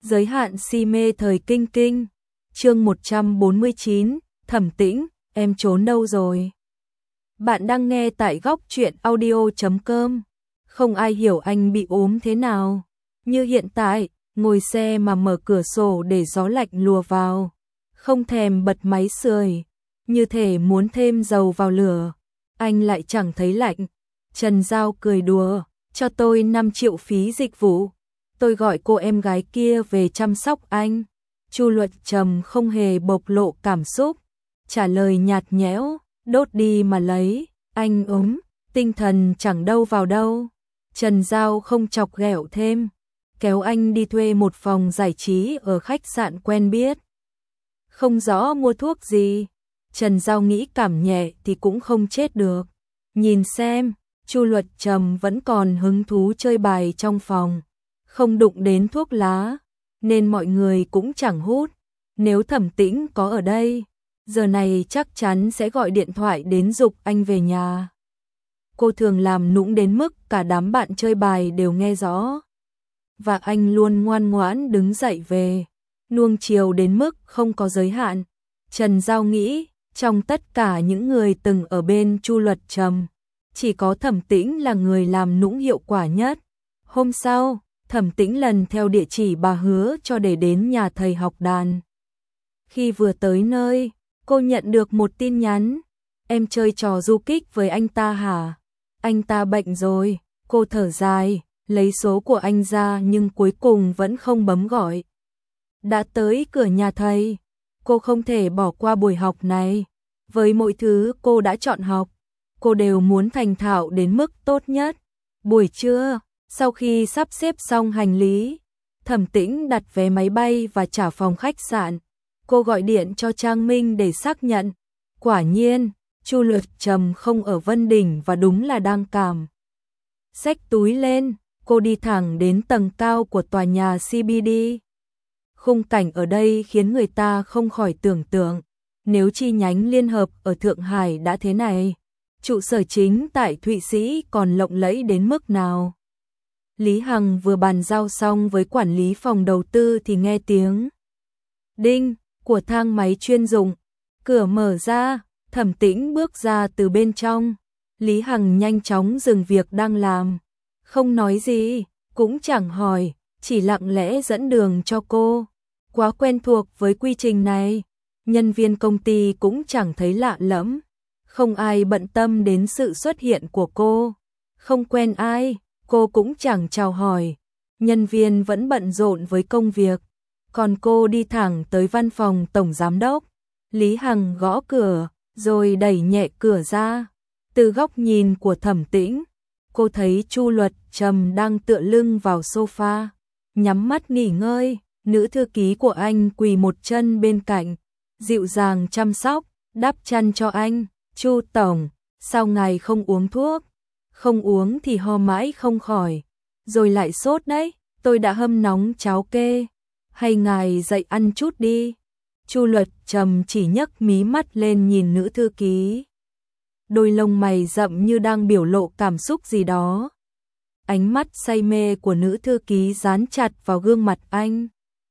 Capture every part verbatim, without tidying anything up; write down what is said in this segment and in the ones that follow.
Giới hạn si mê thời kinh kinh. Chương một trăm bốn mươi chín, Thẩm Tĩnh, em trốn đâu rồi? Bạn đang nghe tại góc truyện audio chấm com. Không ai hiểu anh bị ốm thế nào. Như hiện tại, ngồi xe mà mở cửa sổ để gió lạnh lùa vào. Không thèm bật máy sưởi, như thể muốn thêm dầu vào lửa. Anh lại chẳng thấy lạnh. Trần Giao cười đùa, cho tôi năm triệu phí dịch vụ. Tôi gọi cô em gái kia về chăm sóc anh. Chu Luật Trầm không hề bộc lộ cảm xúc, trả lời nhạt nhẽo, đốt đi mà lấy, anh ốm, tinh thần chẳng đâu vào đâu. Trần Giao không chọc ghẹo thêm, kéo anh đi thuê một phòng giải trí ở khách sạn quen biết. Không rõ mua thuốc gì, Trần Giao nghĩ cảm nhẹ thì cũng không chết được. Nhìn xem, Chu Luật Trầm vẫn còn hứng thú chơi bài trong phòng, không đụng đến thuốc lá, nên mọi người cũng chẳng hút. Nếu Thẩm Tĩnh có ở đây, giờ này chắc chắn sẽ gọi điện thoại đến giục anh về nhà. Cô thường làm nũng đến mức cả đám bạn chơi bài đều nghe rõ. Và anh luôn ngoan ngoãn đứng dậy về, nuông chiều đến mức không có giới hạn. Trần Giao nghĩ, trong tất cả những người từng ở bên Chu Luật Trầm, chỉ có Thẩm Tĩnh là người làm nũng hiệu quả nhất. Hôm sau, Thẩm Tĩnh lần theo địa chỉ bà hứa cho để đến nhà thầy học đàn. Khi vừa tới nơi, cô nhận được một tin nhắn. Em chơi trò du kích với anh ta hả? Anh ta bệnh rồi. Cô thở dài, lấy số của anh ra nhưng cuối cùng vẫn không bấm gọi. Đã tới cửa nhà thầy, cô không thể bỏ qua buổi học này. Với mọi thứ cô đã chọn học, cô đều muốn thành thạo đến mức tốt nhất. Buổi trưa, sau khi sắp xếp xong hành lý, Thẩm Tĩnh đặt vé máy bay và trả phòng khách sạn. Cô gọi điện cho Trang Minh để xác nhận. Quả nhiên, Chu Luật Trầm không ở Vân Đỉnh và đúng là đang cảm. Xách túi lên, cô đi thẳng đến tầng cao của tòa nhà xê bê đê. Khung cảnh ở đây khiến người ta không khỏi tưởng tượng, nếu chi nhánh liên hợp ở Thượng Hải đã thế này, trụ sở chính tại Thụy Sĩ còn lộng lẫy đến mức nào. Lý Hằng vừa bàn giao xong với quản lý phòng đầu tư thì nghe tiếng đinh của thang máy chuyên dụng. Cửa mở ra, Thẩm Tĩnh bước ra từ bên trong. Lý Hằng nhanh chóng dừng việc đang làm, không nói gì, cũng chẳng hỏi, chỉ lặng lẽ dẫn đường cho cô. Quá quen thuộc với quy trình này, nhân viên công ty cũng chẳng thấy lạ lẫm. Không ai bận tâm đến sự xuất hiện của cô. Không quen ai, cô cũng chẳng chào hỏi. Nhân viên vẫn bận rộn với công việc, còn cô đi thẳng tới văn phòng tổng giám đốc. Lý Hằng gõ cửa, rồi đẩy nhẹ cửa ra. Từ góc nhìn của Thẩm Tĩnh, cô thấy Chu Luật Trầm đang tựa lưng vào sofa, nhắm mắt nghỉ ngơi. Nữ thư ký của anh quỳ một chân bên cạnh, dịu dàng chăm sóc, đắp chăn cho anh. Chu tổng, sao ngài không uống thuốc? Không uống thì ho mãi không khỏi, rồi lại sốt đấy. Tôi đã hâm nóng cháo kê, hay ngài dậy ăn chút đi. Chu Luật Trầm chỉ nhấc mí mắt lên nhìn nữ thư ký, đôi lông mày rậm như đang biểu lộ cảm xúc gì đó. Ánh mắt say mê của nữ thư ký dán chặt vào gương mặt anh.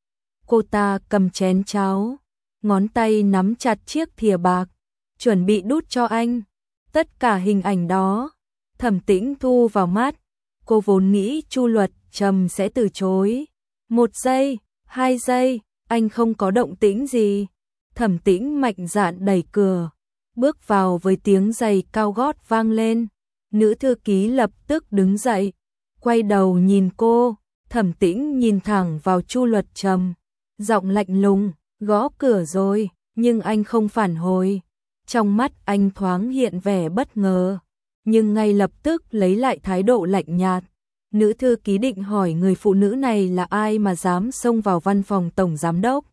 Cô ta cầm chén cháo, ngón tay nắm chặt chiếc thìa bạc, chuẩn bị đút cho anh. Tất cả hình ảnh đó, Thẩm Tĩnh thu vào mắt. Cô vốn nghĩ Chu Luật Trầm sẽ từ chối. Một giây, hai giây, anh không có động tĩnh gì. Thẩm Tĩnh mạnh dạn đẩy cửa, bước vào với tiếng giày cao gót vang lên. Nữ thư ký lập tức đứng dậy, quay đầu nhìn cô. Thẩm Tĩnh nhìn thẳng vào Chu Luật Trầm, giọng lạnh lùng, gõ cửa rồi, nhưng anh không phản hồi. Trong mắt anh thoáng hiện vẻ bất ngờ, nhưng ngay lập tức lấy lại thái độ lạnh nhạt. Nữ thư ký định hỏi người phụ nữ này là ai mà dám xông vào văn phòng tổng giám đốc.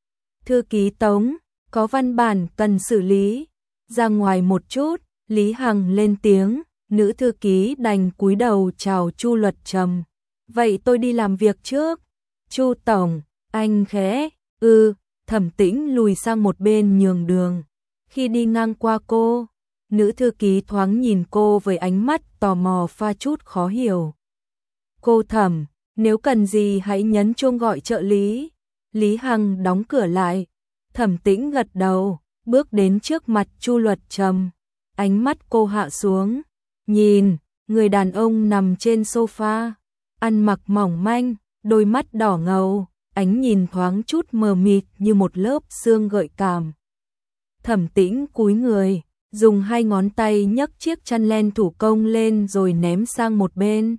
Thư ký Tống, có văn bản cần xử lý. Ra ngoài một chút, Lý Hằng lên tiếng. Nữ thư ký đành cúi đầu chào Chu Luật Trầm. Vậy tôi đi làm việc trước. Chu tổng, anh khẽ, ư, Thẩm Tĩnh lùi sang một bên nhường đường. Khi đi ngang qua cô, nữ thư ký thoáng nhìn cô với ánh mắt tò mò pha chút khó hiểu. Cô Thẩm, Nếu cần gì hãy nhấn chuông gọi trợ lý. Lý Hằng đóng cửa lại. Thẩm Tĩnh gật đầu, bước đến trước mặt Chu Luật Trầm. Ánh mắt cô hạ xuống, nhìn người đàn ông nằm trên sofa, ăn mặc mỏng manh, đôi mắt đỏ ngầu, ánh nhìn thoáng chút mờ mịt như một lớp sương gợi cảm. Thẩm Tĩnh cúi người, dùng hai ngón tay nhấc chiếc chăn len thủ công lên rồi ném sang một bên.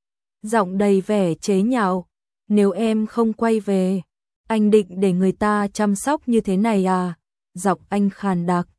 Giọng đầy vẻ chế nhạo, nếu em không quay về, anh định để người ta chăm sóc như thế này à? Giọng anh khàn đặc,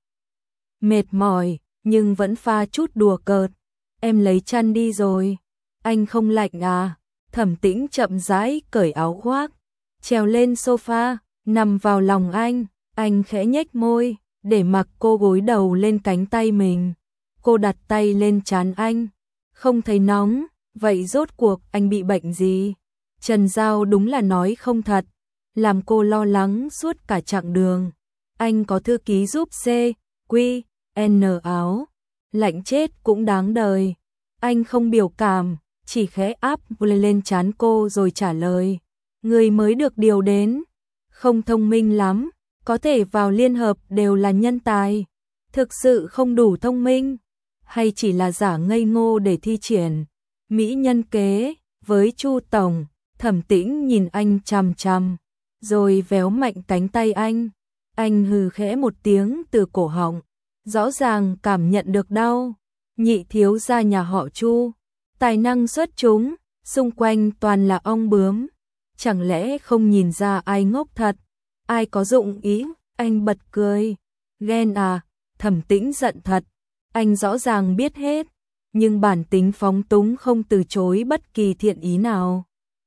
mệt mỏi, nhưng vẫn pha chút đùa cợt. Em lấy chăn đi rồi. Anh không lạnh à? Thẩm Tĩnh chậm rãi cởi áo khoác, trèo lên sofa, nằm vào lòng anh. Anh khẽ nhếch môi, để mặc cô gối đầu lên cánh tay mình. Cô đặt tay lên trán anh. Không thấy nóng, vậy rốt cuộc anh bị bệnh gì? Trần Giao đúng là nói không thật, làm cô lo lắng suốt cả chặng đường. Anh có thư ký giúp C, Q, N áo, lạnh chết cũng đáng đời. Anh không biểu cảm, chỉ khẽ áp lên trán cô rồi trả lời. Người mới được điều đến, không thông minh lắm, có thể vào liên hợp đều là nhân tài. Thực sự không đủ thông minh, hay chỉ là giả ngây ngô để thi triển mỹ nhân kế với Chu tổng? Thẩm Tĩnh nhìn anh chằm chằm, rồi véo mạnh cánh tay anh. Anh hừ khẽ một tiếng từ cổ họng, rõ ràng cảm nhận được đau. Nhị thiếu gia nhà họ Chu, tài năng xuất chúng, xung quanh toàn là ong bướm, chẳng lẽ không nhìn ra ai ngốc thật, ai có dụng ý? Anh bật cười. Ghen à? Thẩm Tĩnh giận thật, anh rõ ràng biết hết, nhưng bản tính phóng túng không từ chối bất kỳ thiện ý nào.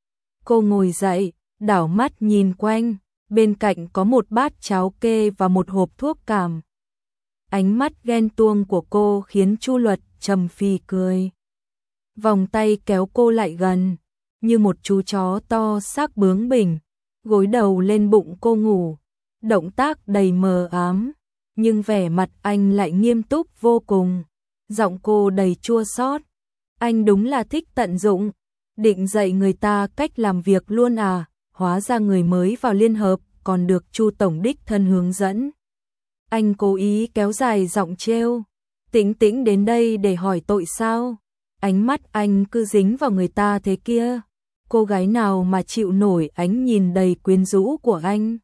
Cô ngồi dậy, đảo mắt nhìn quanh, bên cạnh có một bát cháo kê và một hộp thuốc cảm. Ánh mắt ghen tuông của cô khiến Chu Luật Trầm phì cười. Vòng tay kéo cô lại gần, như một chú chó to xác bướng bỉnh, gối đầu lên bụng cô ngủ. Động tác đầy mờ ám, nhưng vẻ mặt anh lại nghiêm túc vô cùng. Giọng cô đầy chua xót. Anh đúng là thích tận dụng, định dạy người ta cách làm việc luôn à? Hóa ra người mới vào liên hợp còn được Chu tổng đích thân hướng dẫn. Anh cố ý kéo dài giọng trêu. Tĩnh Tĩnh đến đây để hỏi tội sao? Ánh mắt anh cứ dính vào người ta thế kia. Cô gái nào mà chịu nổi ánh nhìn đầy quyến rũ của anh?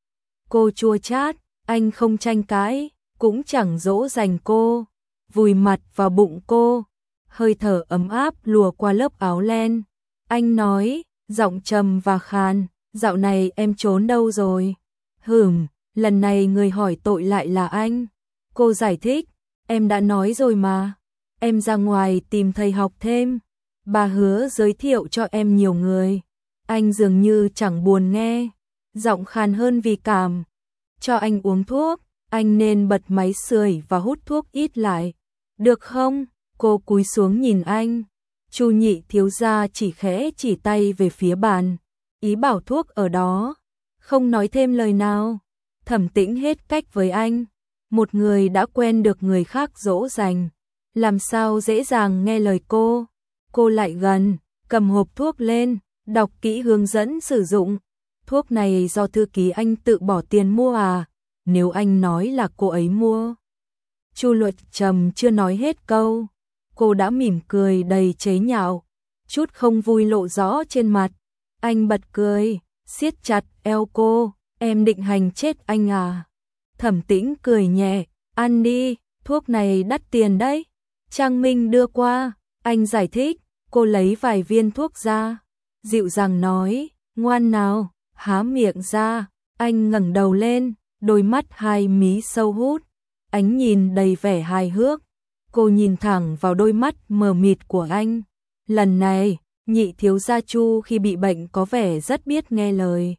Cô chua chát, anh không tranh cãi, cũng chẳng dỗ dành cô, vùi mặt vào bụng cô, hơi thở ấm áp lùa qua lớp áo len. Anh nói, giọng trầm và khàn, dạo này em trốn đâu rồi? Hửm, lần này người hỏi tội lại là anh. Cô giải thích, em đã nói rồi mà, em ra ngoài tìm thầy học thêm, bà hứa giới thiệu cho em nhiều người. Anh dường như chẳng buồn nghe, giọng khàn hơn vì cảm. Cho anh uống thuốc, anh nên bật máy sưởi và hút thuốc ít lại, được không? Cô cúi xuống nhìn anh. Chu nhị thiếu gia chỉ khẽ chỉ tay về phía bàn, ý bảo thuốc ở đó, không nói thêm lời nào. Thẩm Tĩnh hết cách với anh, một người đã quen được người khác dỗ dành, làm sao dễ dàng nghe lời cô. Cô lại gần, cầm hộp thuốc lên, đọc kỹ hướng dẫn sử dụng. Thuốc này do thư ký anh tự bỏ tiền mua à? Nếu anh nói là cô ấy mua. Chu Luật Trầm chưa nói hết câu, cô đã mỉm cười đầy chế nhạo, chút không vui lộ rõ trên mặt. Anh bật cười, siết chặt eo cô, em định hành chết anh à? Thẩm Tĩnh cười nhẹ, ăn đi, thuốc này đắt tiền đấy. Trang Minh đưa qua, anh giải thích. Cô lấy vài viên thuốc ra, dịu dàng nói, ngoan nào, há miệng ra. Anh ngẩng đầu lên, đôi mắt hai mí sâu hút, ánh nhìn đầy vẻ hài hước. Cô nhìn thẳng vào đôi mắt mờ mịt của anh. Lần này, nhị thiếu gia Chu khi bị bệnh có vẻ rất biết nghe lời.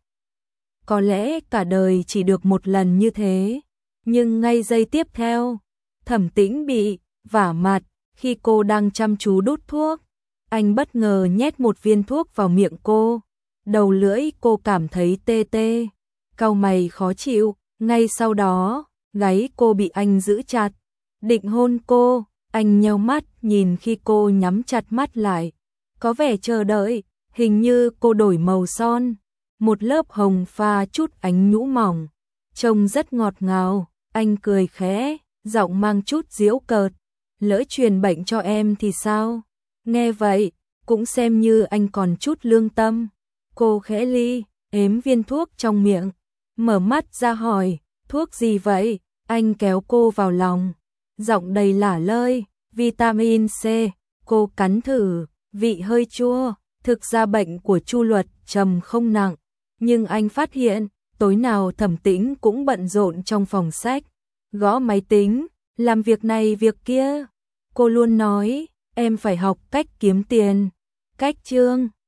Có lẽ cả đời chỉ được một lần như thế, nhưng ngay giây tiếp theo, Thẩm Tĩnh bị vả mặt khi cô đang chăm chú đút thuốc. Anh bất ngờ nhét một viên thuốc vào miệng cô, đầu lưỡi cô cảm thấy tê tê, cau mày khó chịu. Ngay sau đó, gáy cô bị anh giữ chặt, định hôn cô. Anh nheo mắt nhìn khi cô nhắm chặt mắt lại, có vẻ chờ đợi. Hình như cô đổi màu son, một lớp hồng pha chút ánh nhũ mỏng, trông rất ngọt ngào. Anh cười khẽ, giọng mang chút giễu cợt. Lỡ truyền bệnh cho em thì sao? Nghe vậy, cũng xem như anh còn chút lương tâm. Cô khẽ ly, ếm viên thuốc trong miệng, mở mắt ra hỏi, thuốc gì vậy? Anh kéo cô vào lòng, giọng đầy lả lơi, vitamin C. Cô cắn thử, vị hơi chua. Thực ra bệnh của Chu Luật trầm không nặng, nhưng anh phát hiện, tối nào Thẩm Tĩnh cũng bận rộn trong phòng sách, gõ máy tính, làm việc này việc kia. Cô luôn nói, em phải học cách kiếm tiền. Cách Chương